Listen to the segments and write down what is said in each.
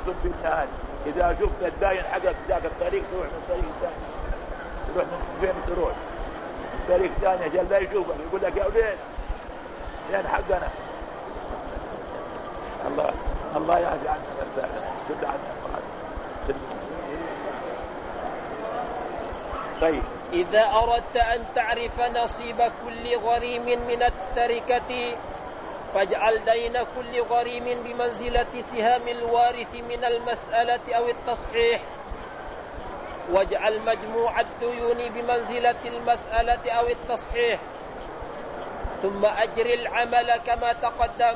مكتوب في النهاية. إذا شفت الداين حقك ذاك الطريق تروح من طريق ثاني، تروح من فين تروح من طريق ثاني عشان لا يشوفك يقول لك يا ولين لين حقنا. الله يعفي عنا كل عنا. طيب إذا أردت أن تعرف نصيب كل غريم من التركة فاجعل دين كل غريم بمنزلة سهام الوارث من المسألة أو التصحيح، واجعل مجموع الديون بمنزلة المسألة أو التصحيح، ثم أجر العمل كما تقدم.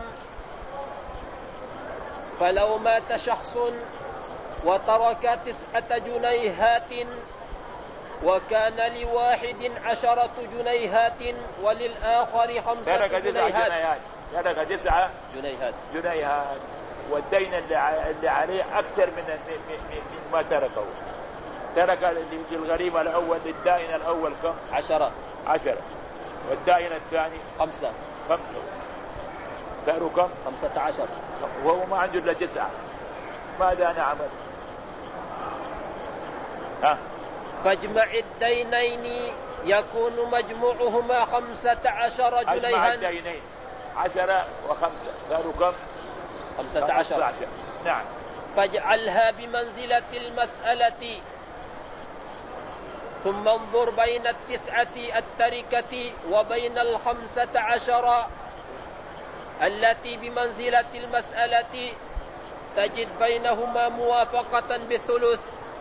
فلو مات شخص وترك 9 جنيهات وكان لواحد 10 جنيهات وللآخر 5 جنيهات، ترك 9 جنيهات والدين اللي عليه أكثر من ما تركه. ترك للغريم الأول للدائن الأول كم؟ 10 والدائن الثاني 5 صاروا كم؟ 15 وهو ما عنده إلا 9. ماذا نعمل؟ فاجمع الدينين يكون مجموعهما 15 جنيها. اجمع الدينين 10 و5 صاروا كم؟ 15. نعم. فاجعلها بمنزلة المسألة، ثم انظر بين 9 التركة وبين 15 التي بمنزلة المسألة، تجد بينهما موافقة بالثلث.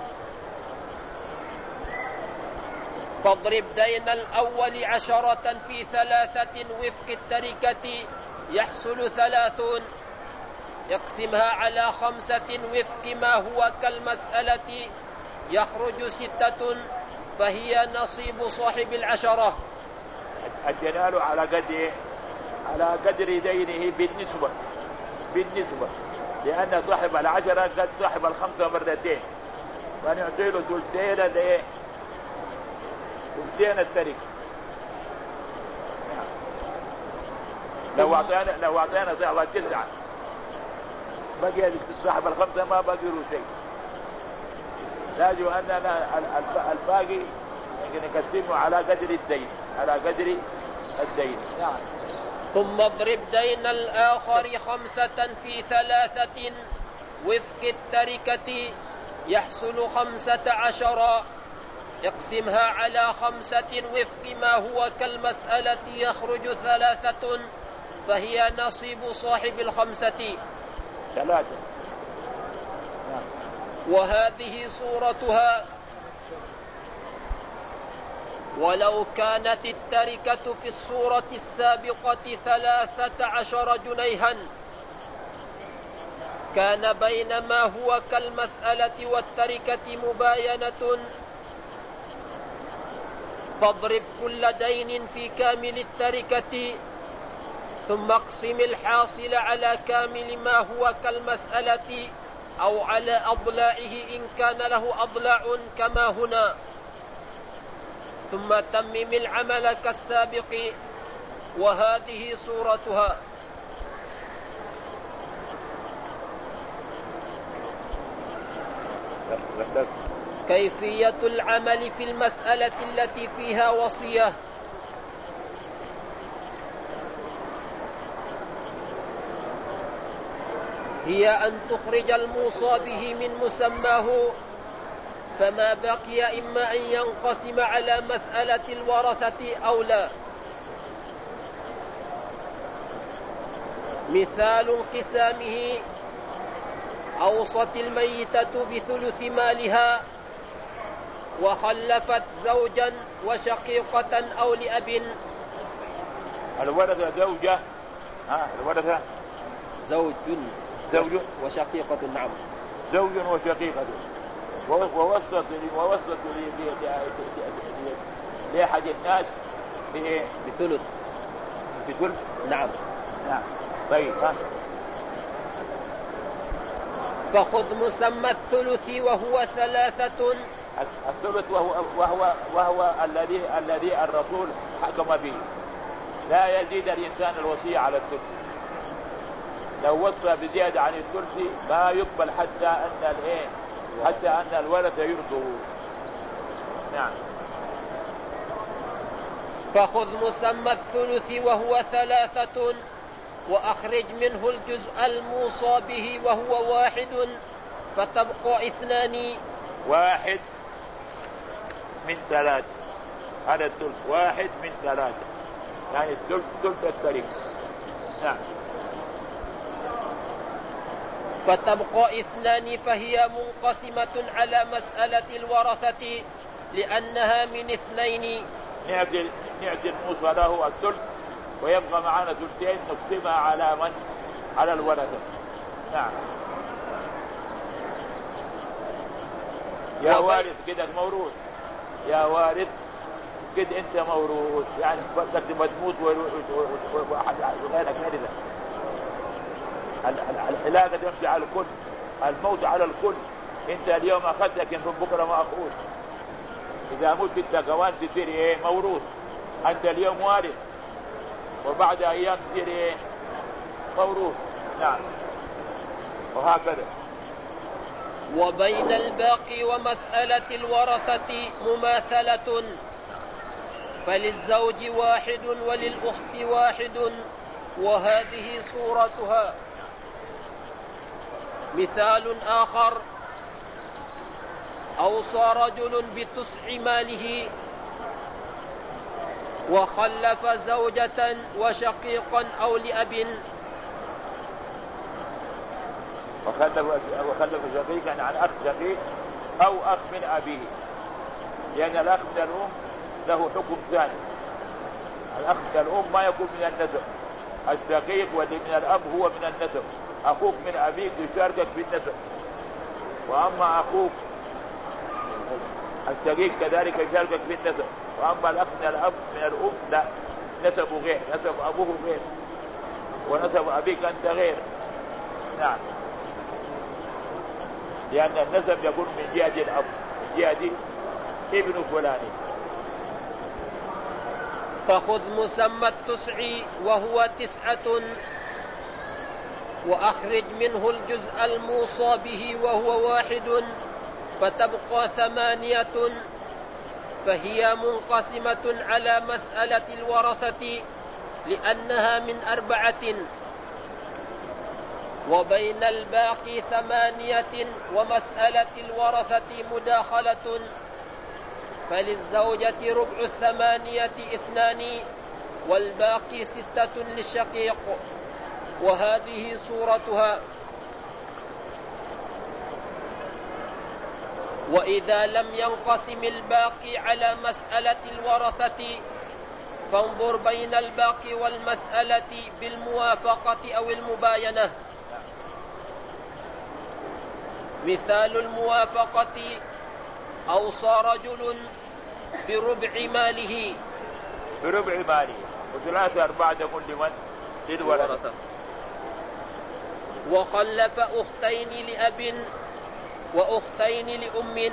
فاضرب دين الأول 10 في 3 وفق التركة يحصل 30، يقسمها على 5 وفق ما هو كالمسألة يخرج 6، فهي نصيب صاحب 10. الجلال على قدر دينه بالنسبة لأن صاحب 10 قد صاحب 5 مرتين، فنعطي له ثلثين التركة. لو أعطينا صاحب 9 بقي صاحب 5 ما بقي له شيء، لازم أننا الباقي نقسمه على قدر الدين. يعني. ثم اضرب دين الآخر 5 في 3 وفق التركة يحصل 15، يقسمها على 5 وفق ما هو كالمسألة يخرج 3، فهي نصيب صاحب 5. 3. وهذه صورتها. ولو كانت التركة في الصورة السابقة 13 جنيها كان بين ما هو كالمسألة والتركة مباينة، فاضرب كل دين في كامل التركة ثم اقسم الحاصل على كامل ما هو كالمسألة أو على أضلاعه إن كان له أضلاع كما هنا، ثم تمم العمل كالسابق. وهذه صورتها. كيفية العمل في المسألة التي فيها وصية. هي أن تخرج الموصى به من مسماه، فما بقي إما أن ينقسم على مسألة الورثة أو لا. مثال انقسامه: أوصت الميتة بثلث مالها وخلفت زوجا وشقيقة أو لأب. الورثة زوجة، الورثة زوج وشقيقة. نعم، زوج وشقيقة. ووصلت لأحد الناس بثلث. نعم. طيب. فخذ مسمى الثلث وهو 3. الثلث وهو الذي الرسول حكم به، لا يزيد الإنسان الوصية على الثلث. لو وصى بزيادة عن الثلث ما يقبل حتى أن الورثة يرضوا. نعم. فخذ مسمى الثلث وهو 3 وأخرج منه الجزء الموصى به وهو 1 فتبقى 2. 1 من 3 هذا الثلث، 1 من 3 يعني ثلث التركة. نعم. فتبقى 2 فهي منقسمة على مسألة الورثة لأنها من 2. نعطي الموصى له الثلث ويبقى معنا ثلثين نقسمها على من؟ على الورثة. نعم. يا وارث كده موروث، يا وارث كده انت موروث، يعني بدك تموت وواحد غيرك يرثك. العلاقة تمشي على الكل، الموت على الكل. انت اليوم اخذت لكن بكره ما اخذ. اذا مت انت كمان تصير موروث. انت اليوم وارث وبعد ايام تصير موروث. نعم. وهكذا. وبين الباقي ومسألة الورثة مماثلة، فللزوج 1 وللأخت 1 وهذه صورتها. مثال آخر: أوصى رجل بتسع ماله وخلف زوجة وشقيقا أو لأب. وخلف شقيقا عن أخ شقيق أو أخ من أبيه، لأن الأخ من الأم له حكم ثاني. الأخ من الأم ما يكون من النسب، الشقيق واللي من الأب هو من النسب. أخوك من أبيك يشاركك في النسب، وأما أخوك الشقيق كذلك يشاركك في النسب. وأما الأخ من الأب من الأم لا، نسبه غير، نسب أبوه غير ونسب أبيك أنت غير. نعم. لأن النسب يكون من جهة الأب، من جهة ابن فلاني. فخذ مسمى التسع وهو 9 وأخرج منه الجزء الموصى به وهو 1 فتبقى 8 فهي منقسمة على مسألة الورثة لأنها من 4. وبين الباقي 8 ومسألة الورثة مداخلة، فللزوجة ربع 8 2 والباقي 6 للشقيق وهذه صورتها. وإذا لم ينقسم الباقي على مسألة الورثة فانظر بين الباقي والمسألة بالموافقة أو المباينة. مثال الموافقة: أوصى رجل بربع ماله، بربع ماله و3/4 تكون لمن؟ للورثة. وخلف أختين لأب وأختين لأم،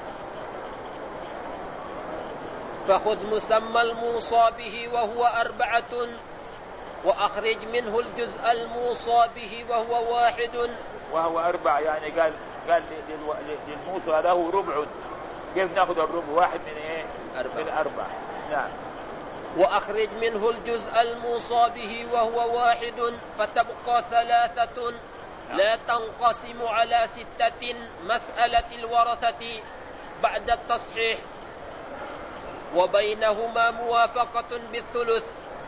فخذ مسمى الموصى به وهو 4 وأخرج منه الجزء الموصى به وهو 1. وهو 4 يعني قال للموصى له ربع. كيف نأخذ الربع؟ 1 من ايه؟ من 4. نعم. وأخرج منه الجزء الموصى به وهو 1 فتبقى 3 لا تنقسم على 6 مسألة الورثة بعد التصحيح. وبينهما موافقة بالثلث،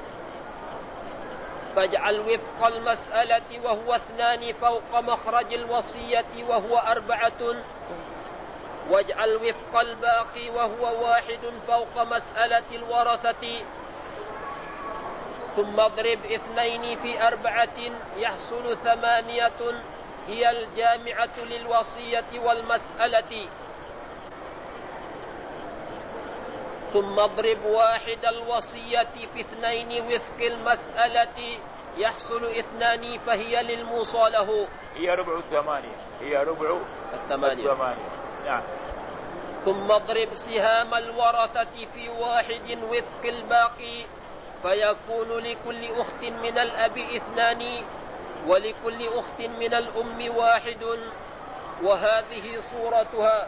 فاجعل وفق المسألة وهو 2 فوق مخرج الوصية وهو 4 واجعل وفق الباقي وهو 1 فوق مسألة الورثة. ثم اضرب 2 في 4 يحصل 8 هي الجامعة للوصية والمسألة. ثم اضرب 1 الوصية في 2 وفق المسألة يحصل 2 فهي للموصى له. هي ربع 8، هي ربع 8. نعم. ثم اضرب سهام الورثة في 1 وفق الباقي فيكون لكل أخت من الأب 2 ولكل أخت من الأم واحد، وهذه صورتها.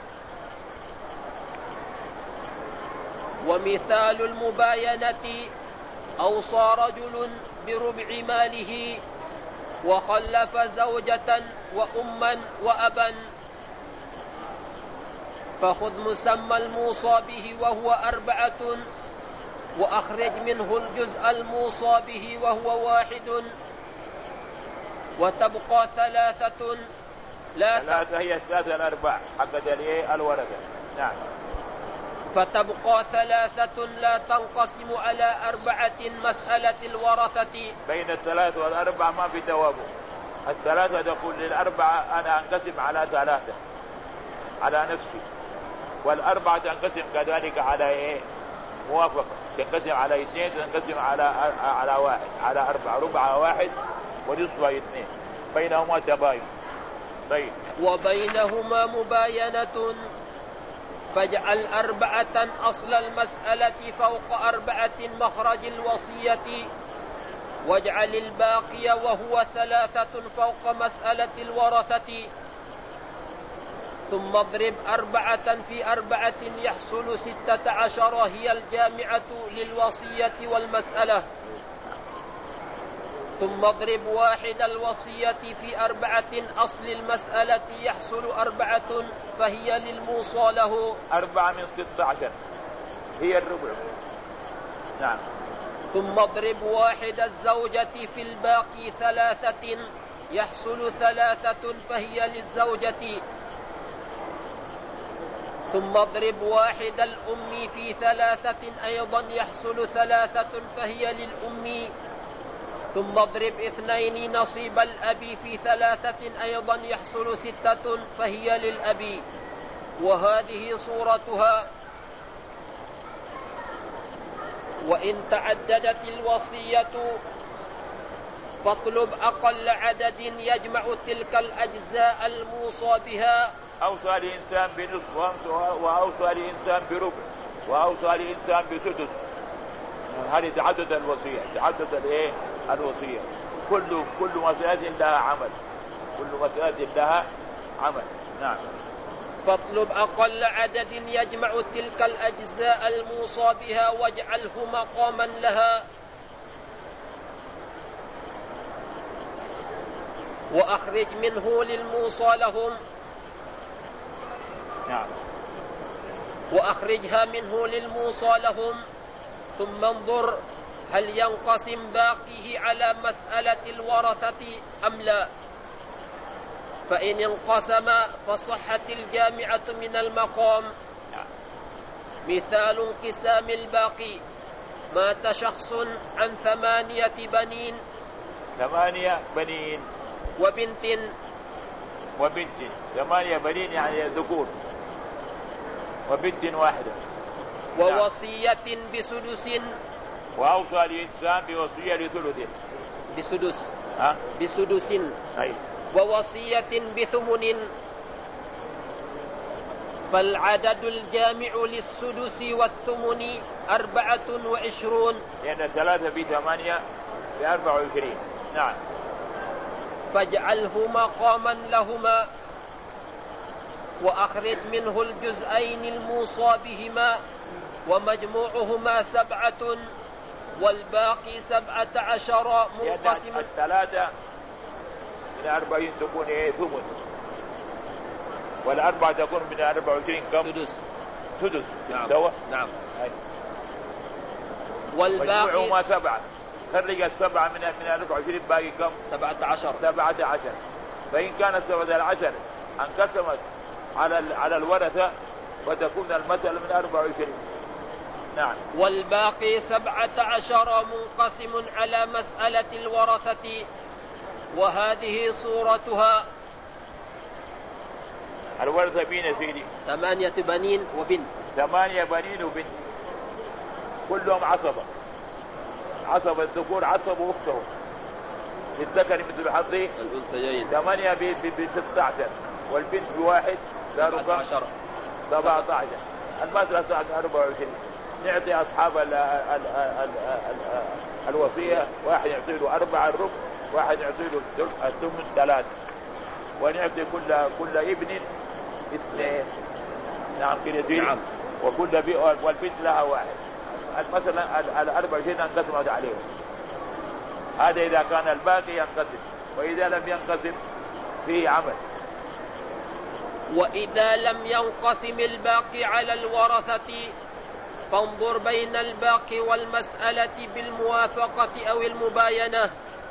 ومثال المباينة: أوصى رجل بربع ماله وخلف زوجة وأما وأبا، فخذ مسمى الموصى به وهو 4، وأخرج منه الجزء الموصى به وهو 1، وتبقى 3 ثلاثة هي الثلاثة الأرباع حق الورثة. نعم. فتبقى 3 لا تنقسم على 4 مسألة الورثة. بين الثلاثة والأربعة ما في توابع. الثلاثة تقول للأربعة أنا أنقسم على 3 على نفسي، والأربعة تنقسم كذلك على موافقة، تنقسم على 2، تنقسم على 1 على 4، ربع 1 ونصفها 2، بينهما تباين. طيب. وبينهما مباينة، فاجعل 4 أصل المسألة فوق 4 مخرج الوصية، واجعل الباقي وهو 3 فوق مسألة الورثة، ثم اضرب 4 في 4 يحصل 16 هي الجامعة للوصية والمسألة، ثم اضرب 1 الوصية في 4 أصل المسألة يحصل 4 فهي للموصى له. 4 من 16 هي الربع. نعم. ثم اضرب 1 الزوجة في الباقي 3 يحصل 3 فهي للزوجة، ثم اضرب 1 الأم في 3 أيضا يحصل 3 فهي للأم، ثم اضرب 2 نصيب الأب في 3 أيضا يحصل 6 فهي للأب، وهذه صورتها. وإن تعددت الوصية فاطلب أقل عدد يجمع تلك الأجزاء الموصى بها. أوصى الإنسان بنصف، وأوصى الإنسان بربع، وأوصى الإنسان بسدس. هذه تعدد الوصية، تعدد الوصية. كل مسألة لها عمل، كل مسألة لها عمل. نعم. فاطلب أقل عدد يجمع تلك الأجزاء الموصى بها واجعله مقاما لها، وأخرج منه للموصى لهم. نعم. وأخرجها منه للموصى لهم، ثم انظر هل ينقسم باقيه على مسألة الورثة أم لا، فإن انقسم فصحت الجامعة من المقام. مثال انقسام الباقي: مات شخص عن 8 بنين، 8 بنين وبنت 8 بنين يعني ذكور، وبنت واحدة، ووصية بسدس، وأوصى الإنسان بوصية لثلث بسدس بسدس، أي. ووصية بثمن، فالعدد الجامع للسدس والثمن 24، لأن 3 في 8 في 24. نعم. فاجعله مقاما لهما، وأخرج منه الجزئين الموصى بهما، ومجموعهما 7، والباقي 17 منقسم. 3 من 40 تكون ثمن، والأربعة تكون من 24 كم؟ سدس. نعم. سوا. نعم. والباقي مجموعهما 7، خرج 7 من 24 باقي كم؟ 17. فإن كان 17 انقسمت على الورثة فتكون المسألة من 24. نعم. والباقي 17 منقسم على مسألة الورثة، وهذه صورتها. الورثة بين سيدي 8 بنين وبنت، 8 بنين وبنت، كلهم عصبة الذكور عصب واختهم للذكر مثل حظ الأنثيين. 8 ب 16 والبنت بواحد صاروا 17. المسألة صارت 24. نعطي أصحاب الوصية، واحد يعطي له 4 الربع، واحد يعطي له الثمن 3 ونعطي كل ابن 2. نعم كده. نعم. والبنت لها 1. مثلا 24 انقسمت عليهم. هذا إذا كان الباقي ينقسم، وإذا لم ينقسم فيه عمل. وإذا لم ينقسم الباقي على الورثة فانظر بين الباقي والمسألة بالموافقة أو المباينة.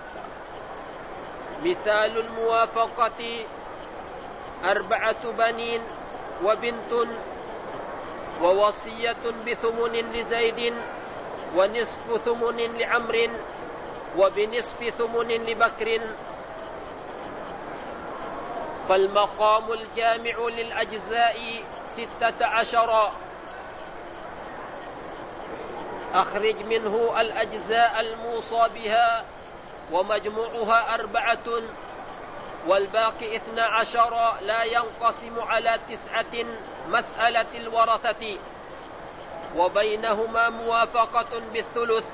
مثال الموافقة 4 بنين وبنت ووصية بثمن لزيد ونصف ثمن لعمر وبنصف ثمن لبكر. فالمقام الجامع للأجزاء 16. أخرج منه الأجزاء الموصى بها ومجموعها 4 والباقي 12 لا ينقسم على 9 مسألة الورثة وبينهما موافقة بالثلث.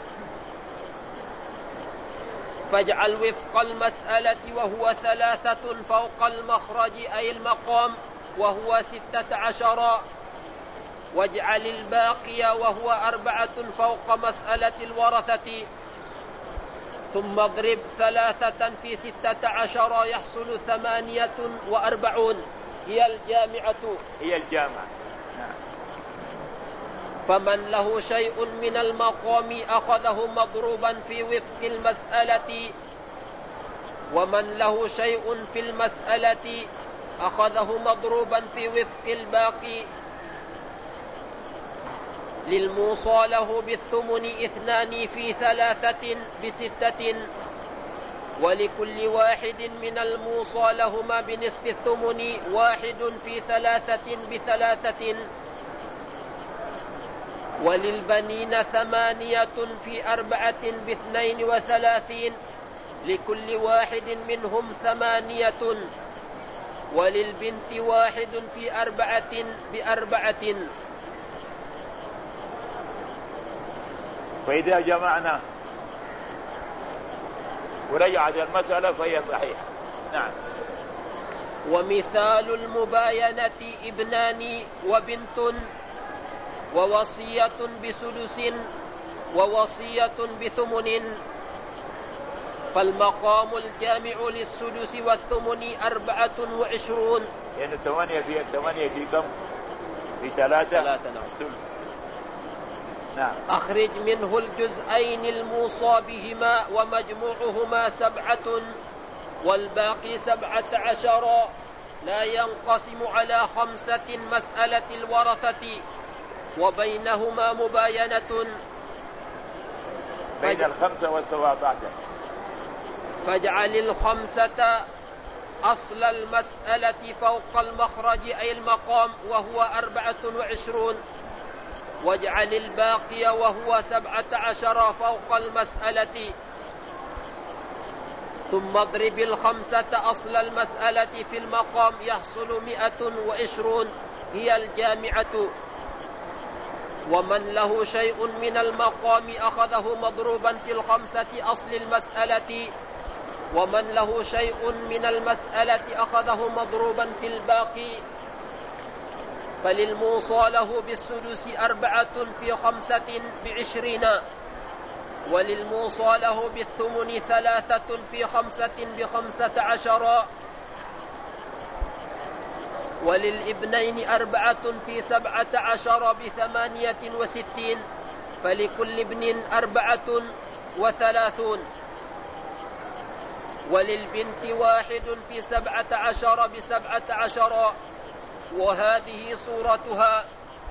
فاجعل وفق المسألة وهو 3 فوق المخرج أي المقام وهو 16 واجعل الباقي وهو 4 فوق مسألة الورثة ثم اضرب 3 في 16 يحصل 48 هي الجامعة. فمن له شيء من المقام أخذه مضروبا في وفق المسألة ومن له شيء في المسألة أخذه مضروبا في وفق الباقي. للموصى له بالثمن 2 في 3 ب6 ولكل واحد من الموصى لهما بنصف الثمن 1 في 3 ب3 وللبنين 8 في 4 ب32 لكل واحد منهم 8 وللبنت 1 في 4 ب4. فإذا جمعنا ورجعت المسألة فهي صحيحة. نعم. ومثال المباينة 2 وبنت ووصية بسدس ووصية بثمن. فالمقام الجامع للسدس والثمن 24. يعني 8 في كم؟ في 3. نعم. نعم. أخرج منه الجزئين الموصى بهما ومجموعهما 7 والباقي 17 لا ينقسم على 5 مسألة الورثة وبينهما مباينة. بين 5 و17. فاجعل 5 أصل المسألة فوق المخرج أي المقام وهو 24 واجعل الباقي وهو 17 فوق المسألة ثم اضرب 5 أصل المسألة في المقام يحصل 120 هي الجامعة. ومن له شيء من المقام أخذه مضروبا في 5 أصل المسألة ومن له شيء من المسألة أخذه مضروبا في الباقي. فللموصى له بالسدس 4 في 5 ب20 وللموصى له بالثمن 3 في 5 ب15 وللابنين 4 في 17 ب68 فلكل ابن 34 وللبنت 1 في 17 ب17 وهذه صورتها.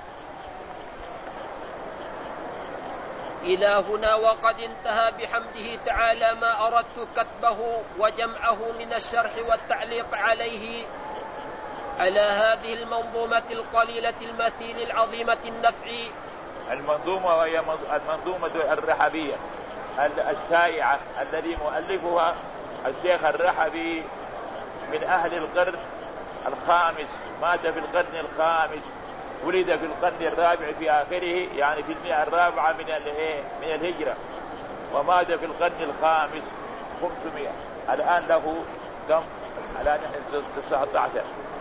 إلى هنا وقد انتهى بحمده تعالى ما أردت كتبه وجمعه من الشرح والتعليق عليه على هذه المنظومة القليلة المثيل العظيمة النفع. المنظومة وهي المنظومة الرحبية الشائعة الذي مؤلفها الشيخ الرحبي من أهل القرن الخامس، مات في القرن الخامس، ولد في القرن الرابع في آخره، يعني في 100 الرابعة من الهجرة، ومات في القرن الخامس. 500. الآن له كم؟ الآن نحن 19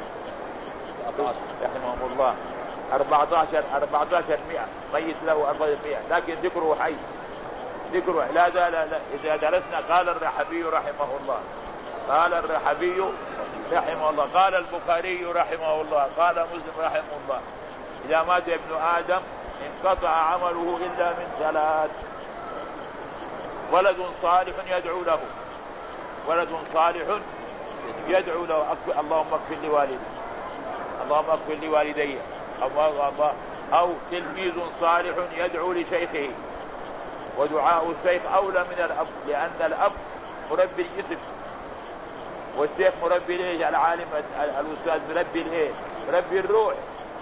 رحمه الله. 1400 ميت له 400، لكن ذكره حي، ذكره لا زال. إذا درسنا قال الرحبي رحمه الله، قال الرحبي رحمه الله، قال البخاري رحمه الله، قال مسلم رحمه الله: إذا مات ابن آدم انقطع عمله إلا من 3: ولد صالح يدعو له، ولد صالح يدعو له، اللهم اغفر لوالدي، اللهم اغفر لوالدي، أو تلميذ صالح يدعو لشيخه. ودعاء الشيخ أولى من الأب، لأن الأب مربي الجسم والشيخ مربي الايه؟ العالم الأستاذ مربي الايه؟ مربي الروح.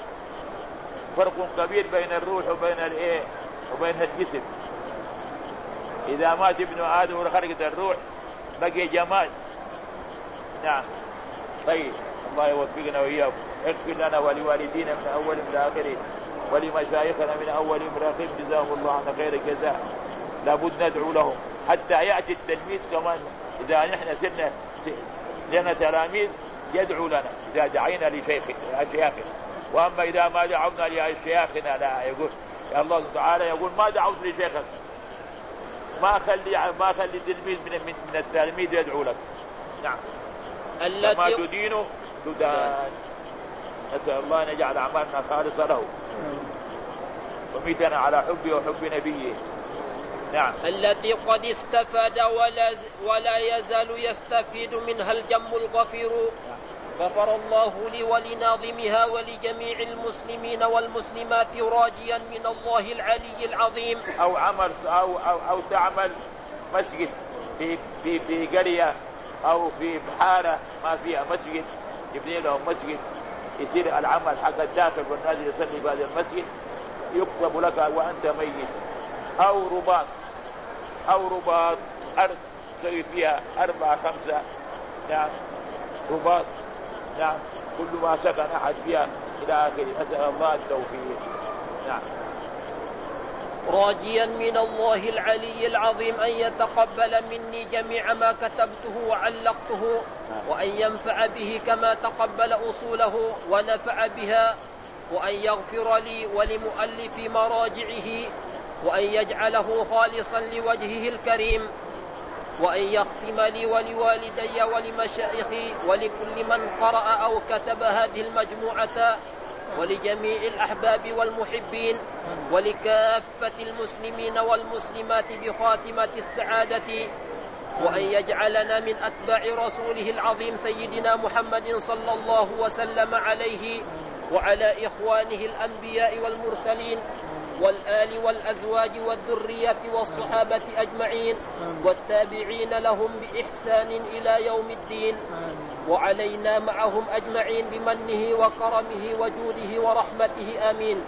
فرق كبير بين الروح وبين الايه؟ وبين الجسم. إذا مات ابن آدم وخرجت الروح بقي جمال. نعم. طيب، الله يوفقنا وإياكم. اغفر لنا ولوالدينا من أول إلى آخره، ولمشايخنا من أول إلى آخره، جزاهم الله عنا خير الجزاء. لابد ندعو لهم حتى يأتي التلميذ كمان. إذا نحن سنة لنا تلاميذ يدعو لنا إذا دعينا لشيخنا. وأما إذا ما دعونا لشيخنا لا، يقول يا الله تعالى يقول ما دعوت لشيخك، ما خلي تلميذ من التلميذ يدعو لك. نعم. ما تدين تدان. نسأل الله أن يجعل أعمالنا خالصة له وميتنا على حبه وحب نبيه. نعم. التي قد استفاد ولا يزال يستفيد منها الجم الغفير. غفر الله لي ولناظمها ولجميع المسلمين والمسلمات، راجيا من الله العلي العظيم. أو تعمل مسجد في قرية أو في بحارة ما فيها مسجد، يبني لهم مسجد، يصير العمل حق الداخل والناس يصلي في هذا المسجد، يكتب لك وأنت ميت. أو رباط أرض تسوي فيها 4-5 نعم رباط، نعم، كل ما سكن أحد فيها إلى آخره. نسأل الله التوفيق. نعم. راجيا من الله العلي العظيم أن يتقبل مني جميع ما كتبته وعلقته، وأن ينفع به كما تقبل أصوله ونفع بها، وأن يغفر لي ولمؤلف مراجعه، وأن يجعله خالصا لوجهه الكريم، وأن يختم لي ولوالدي ولمشايخي ولكل من قرأ أو كتب هذه المجموعة، ولجميع الأحباب والمحبين، ولكافة المسلمين والمسلمات بخاتمة السعادة، وأن يجعلنا من أتباع رسوله العظيم سيدنا محمد صلى الله وسلم عليه وعلى إخوانه الأنبياء والمرسلين والآل والأزواج والذرية والصحابة أجمعين والتابعين لهم بإحسان إلى يوم الدين، وعلينا معهم أجمعين بمنه وكرمه وجوده ورحمته آمين.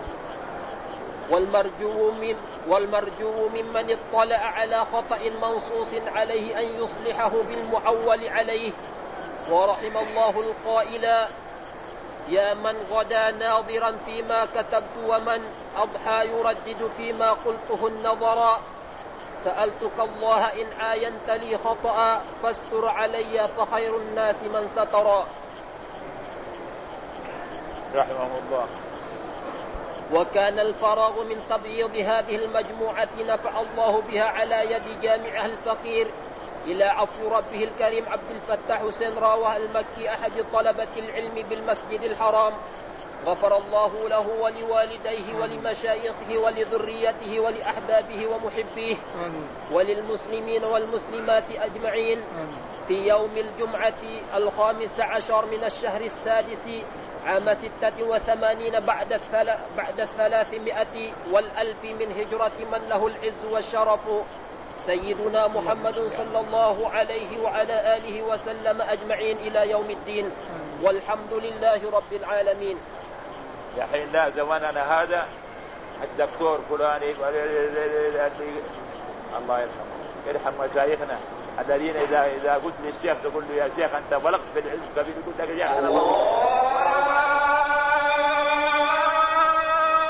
والمرجو ممن اطلع على خطأ منصوص عليه أن يصلحه بالمعول عليه. ورحم الله القائل: يا من غدا ناظرا فيما كتبت ومن أضحى يردد فيما قلته النظرا، سألتك الله إن عاينت لي خطأ فاستر علي فخير الناس من سترا. رحمه الله. وكان الفراغ من تبييض هذه المجموعة نفع الله بها على يد جامعها الفقير إلى عفو ربه الكريم عبد الفتاح حسين راوة المكي أحد طلبة العلم بالمسجد الحرام، غفر الله له ولوالديه ولمشايخه ولذريته ولأحبابه ومحبيه وللمسلمين والمسلمات أجمعين في يوم الجمعة 15 من الشهر السادس عام 86 بعد 300 والألف من هجرة من له العز والشرف سيدنا محمد صلى الله عليه وعلى آله وسلم أجمعين إلى يوم الدين، والحمد لله رب العالمين. يا حين لا زماننا هذا الدكتور فلاني الله يرحم مشايخنا الذين إذا قلت للشيخ تقول له يا شيخ أنت بلغت في العلم كبير، يقول لك يا شيخ أنا بلغت.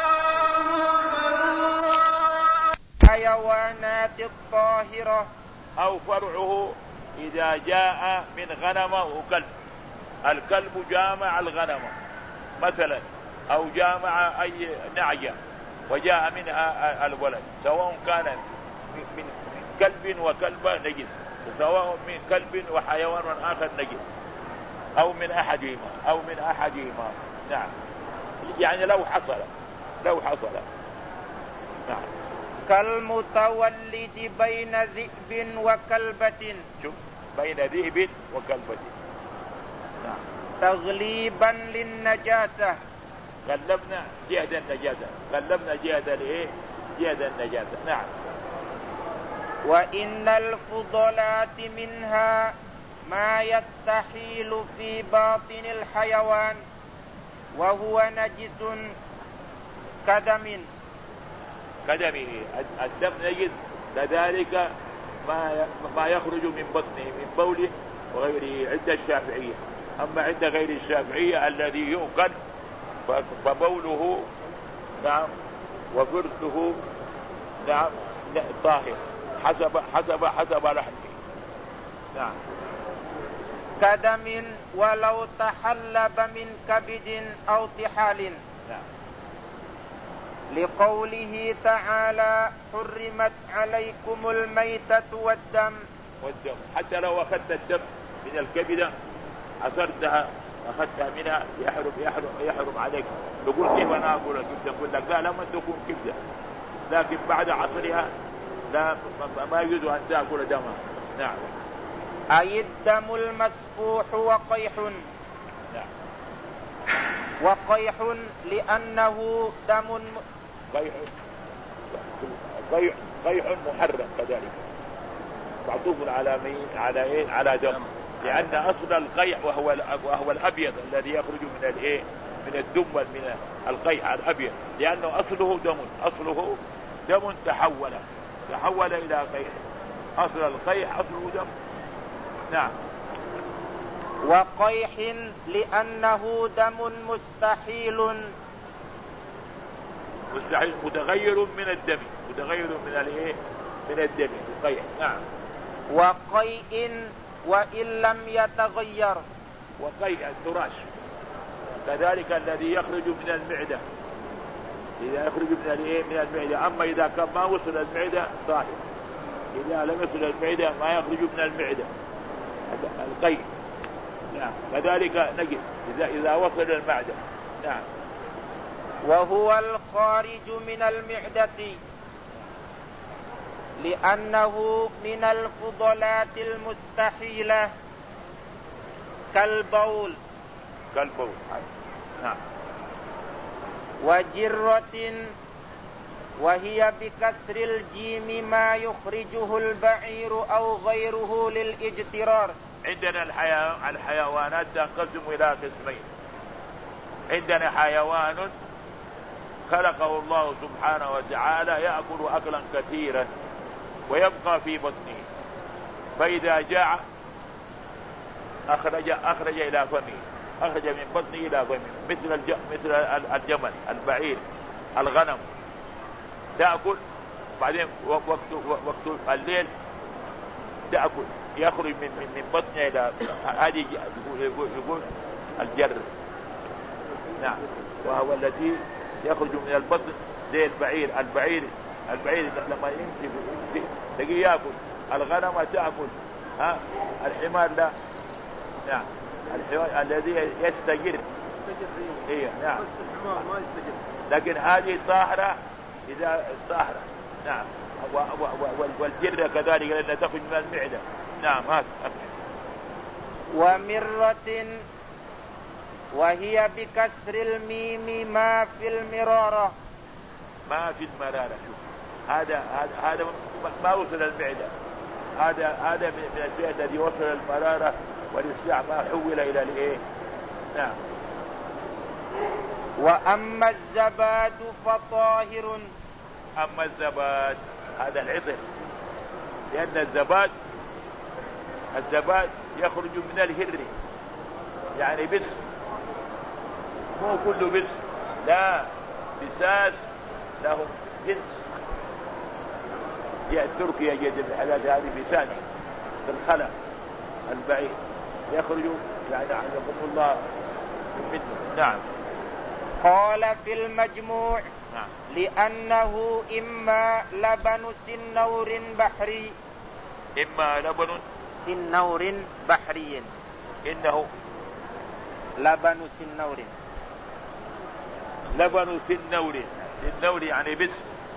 حيوانات الطاهرة أو فرعه إذا جاء من غنم وكلب، الكلب جامع الغنم مثلا، أو جامع أي نعجة وجاء منها الولد، سواء كان من كلب وكلب نجس، سواء من كلب وحيوان آخر نجس، أو من أحدهما نعم، يعني لو حصل نعم. كالمتولد بين ذئب وكلبة، شوف بين ذئب وكلبة نعم. تغليبا للنجاسة، غلبنا جهة النجاسة نعم. وإن الفضلات منها ما يستحيل في باطن الحيوان وهو نجس كدمه، الدم نجس، كذلك ما يخرج من بطنه من بوله وغيره عند الشافعية. أما عند غير الشافعية الذي يؤكل فبوله نعم وفرثه نعم طاهر حسب لحمه نعم. كدم ولو تحلب من كبد أو طحال نعم. لقوله تعالى حرمت عليكم الميتة والدم. حتى لو أخذت الدم من الكبدة أخذتها منها يحرم عليك. تقول كيف أنا أقول لك لا لما تكون كبدة، لكن بعد عصرها لا ما يجوز أن تأكل دمها نعم. أي الدم المسفوح وقيح نعم. وقيح لأنه دم قيح محرم كذلك، معطوف على دم، لأن أصل القيح وهو الأبيض الذي يخرج من الدم من القيح الأبيض، لأنه أصله دم تحول إلى قيح. أصل القيح أصله دم نعم. وقيح لأنه دم مستحيل متغير من الدم، من الدم القيح نعم. وقيء وإن لم يتغير، وقيء التراش كذلك الذي يخرج من المعدة، إذا يخرج من المعدة. أما إذا كان ما وصل المعدة طاهر، إذا لم يصل المعدة ما يخرج من المعدة القيء نعم، كذلك نجس إذا وصل المعدة نعم. وهو الخارج من المعدة لأنه من الفضلات المستحيلة كالبول نعم. وجرة وهي بكسر الجيم ما يخرجه البعير أو غيره للاجترار. عندنا الحيوانات تنقسم إلى قسمين. عندنا حيوان خلقه الله سبحانه وتعالى يأكل أكلا كثيرا ويبقى في بطنه، فإذا جاع أخرج إلى فمه، أخرج من بطنه إلى فمه، مثل الجمل، البعير، الغنم تأكل، بعدين وقت الليل تأكل، يخرج من بطنه إلى هذه يقول الجر نعم. وهو الذي يخرج من البطن زي البعير لما يمشي تجي يأكل، الغنم تأكل، الحمار لا نعم، الحمار الذي يستجر إيه نعم، لكن هذه طاهرة إذا طاهرة نعم. والجرة كذلك لأنها تخرج من المعدة نعم. ومرة وهي بكسر الميم ما في المرارة. شوف هذا ما وصل المعدة، هذا من الشيء الذي وصل المرارة والإسلاع ما حول إلى الإيه نعم. وأما الزباد فطاهر. أما الزباد هذا العطر، لأن الزباد يخرج من الهر، يعني بس، مو كله بس، لا بساس لهم جنس. يا تركيا جد الحلال هذه بساس في الخلا البعيد يخرج يعني عزكم الله منه. نعم. قال في المجموع نعم. لأنه إما لبن سنور بحري إما لبن سنور بحري إنه لبن سنور لبن سنور. سنور يعني بس.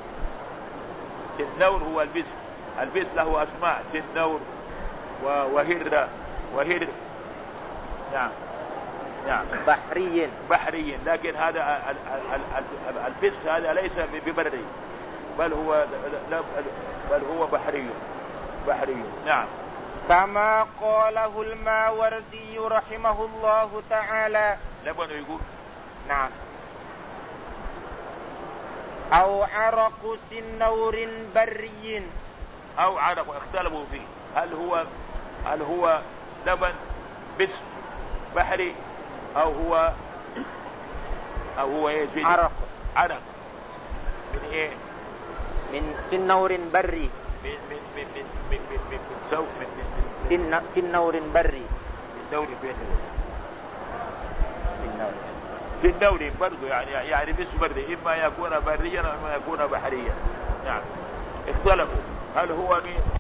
سنور هو البس. البس له أسماء سنور وهر وهر. نعم. نعم. بحري لكن هذا البس هذا ليس ببري بل هو بحري. نعم. كما قاله الماوردي رحمه الله تعالى. لبن يقول نعم. أو عرق سنور بري أو عرق اختلفوا فيه هل هو لبن بس بحري أو هو إيه؟ عرق من إيه؟ من سنور بري سنور بري سنور برضو يعني بس بري إما يكون بريا أو إما يكون بحريا. نعم. اختلفوا هل هو من